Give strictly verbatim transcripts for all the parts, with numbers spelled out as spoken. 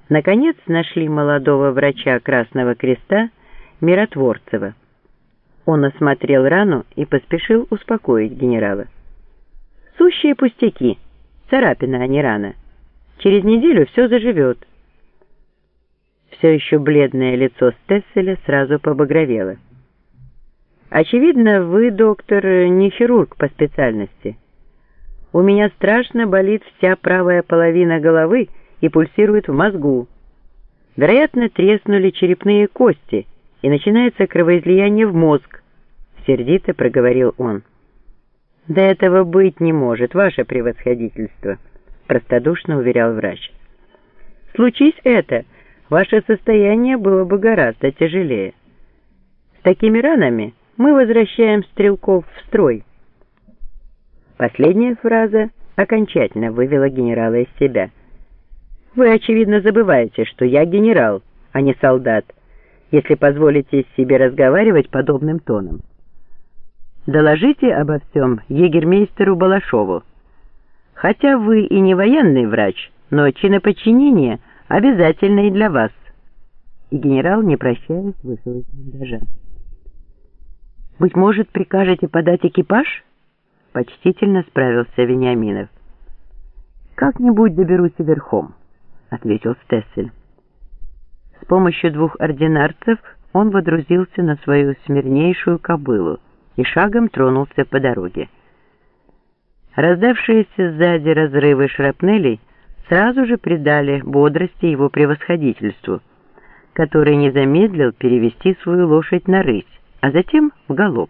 Наконец нашли молодого врача Красного Креста Миротворцева. Он осмотрел рану и поспешил успокоить генерала. «Сущие пустяки, царапина, а не рана. Через неделю все заживет». Все еще бледное лицо Стесселя сразу побагровело. «Очевидно, вы, доктор, не хирург по специальности. У меня страшно болит вся правая половина головы и пульсирует в мозгу. Вероятно, треснули черепные кости, и начинается кровоизлияние в мозг», — сердито проговорил он. «Да этого быть не может, ваше превосходительство», — простодушно уверял врач. «Случись это, ваше состояние было бы гораздо тяжелее. С такими ранами мы возвращаем стрелков в строй». Последняя фраза окончательно вывела генерала из себя. «Вы, очевидно, забываете, что я генерал, а не солдат, если позволите себе разговаривать подобным тоном. Доложите обо всем егермейстеру Балашову. Хотя вы и не военный врач, но чиноподчинение обязательно и для вас». И генерал, не прощаясь, вышел из блиндажа. «Быть может, прикажете подать экипаж?» — почтительно справился Вениаминов. «Как-нибудь доберусь верхом», — ответил Стессель. С помощью двух ординарцев он водрузился на свою смирнейшую кобылу и шагом тронулся по дороге. Раздавшиеся сзади разрывы шрапнелей сразу же придали бодрости его превосходительству, который не замедлил перевести свою лошадь на рысь, а затем в галоп.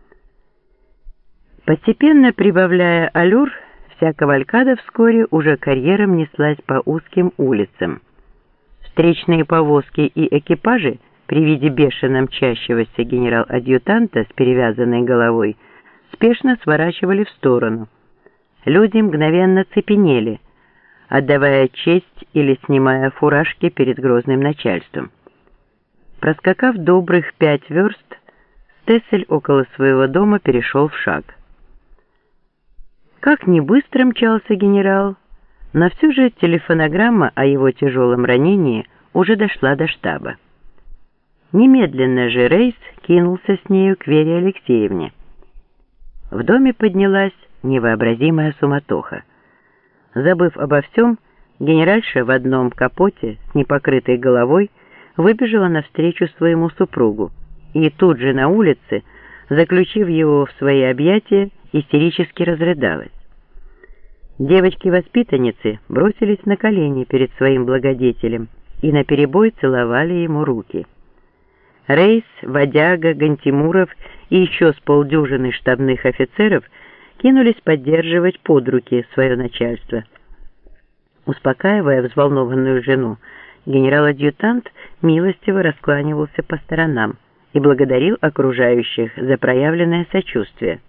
Постепенно прибавляя аллюр, вся кавалькада вскоре уже карьером неслась по узким улицам. Встречные повозки и экипажи при виде бешено мчащегося генерал-адъютанта с перевязанной головой спешно сворачивали в сторону. Люди мгновенно цепенели, отдавая честь или снимая фуражки перед грозным начальством. Проскакав добрых пять верст, Стессель около своего дома перешел в шаг. Как ни быстро мчался генерал, но все же телефонограмма о его тяжелом ранении уже дошла до штаба. Немедленно же рейс кинулся с нею к Вере Алексеевне. В доме поднялась невообразимая суматоха. Забыв обо всем, генеральша в одном капоте с непокрытой головой выбежала навстречу своему супругу и тут же на улице, заключив его в свои объятия, истерически разрыдалась. Девочки-воспитанницы бросились на колени перед своим благодетелем и наперебой целовали ему руки. Рейс, Водяга, Гантимуров и еще с полдюжины штабных офицеров кинулись поддерживать под руки свое начальство. Успокаивая взволнованную жену, генерал-адъютант милостиво раскланивался по сторонам и благодарил окружающих за проявленное сочувствие.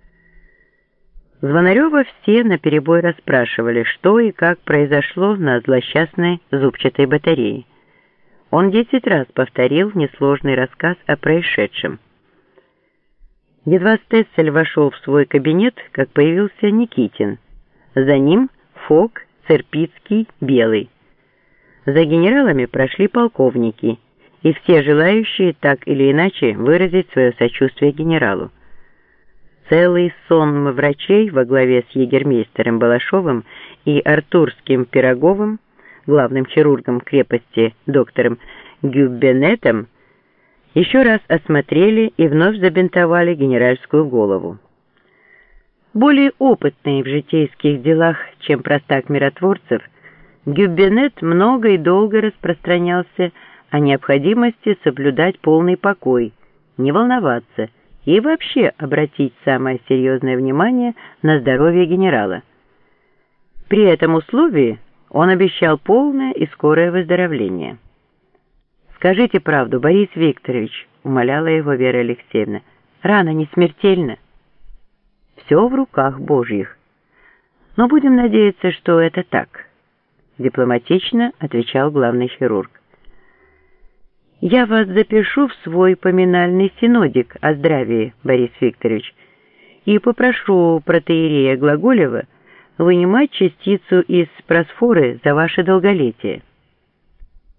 Звонарева все наперебой расспрашивали, что и как произошло на злосчастной зубчатой батарее. Он десять раз повторил несложный рассказ о происшедшем. Едва Стессель вошел в свой кабинет, как появился Никитин. За ним Фок, Церпицкий, Белый. За генералами прошли полковники и все желающие так или иначе выразить свое сочувствие генералу. Целый сон врачей во главе с егермейстером Балашовым и Артурским Пироговым, главным хирургом крепости доктором Гюббенетом, еще раз осмотрели и вновь забинтовали генеральскую голову. Более опытный в житейских делах, чем простак Миротворцев, Гюббенет много и долго распространялся о необходимости соблюдать полный покой, не волноваться и вообще обратить самое серьезное внимание на здоровье генерала. При этом условии он обещал полное и скорое выздоровление. «Скажите правду, Борис Викторович», — умоляла его Вера Алексеевна, — «рана не смертельна?» «Все в руках Божьих. Но будем надеяться, что это так», — дипломатично отвечал главный хирург. «Я вас запишу в свой поминальный синодик о здравии, Борис Викторович, и попрошу протоиерея Глаголева вынимать частицу из просфоры за ваше долголетие».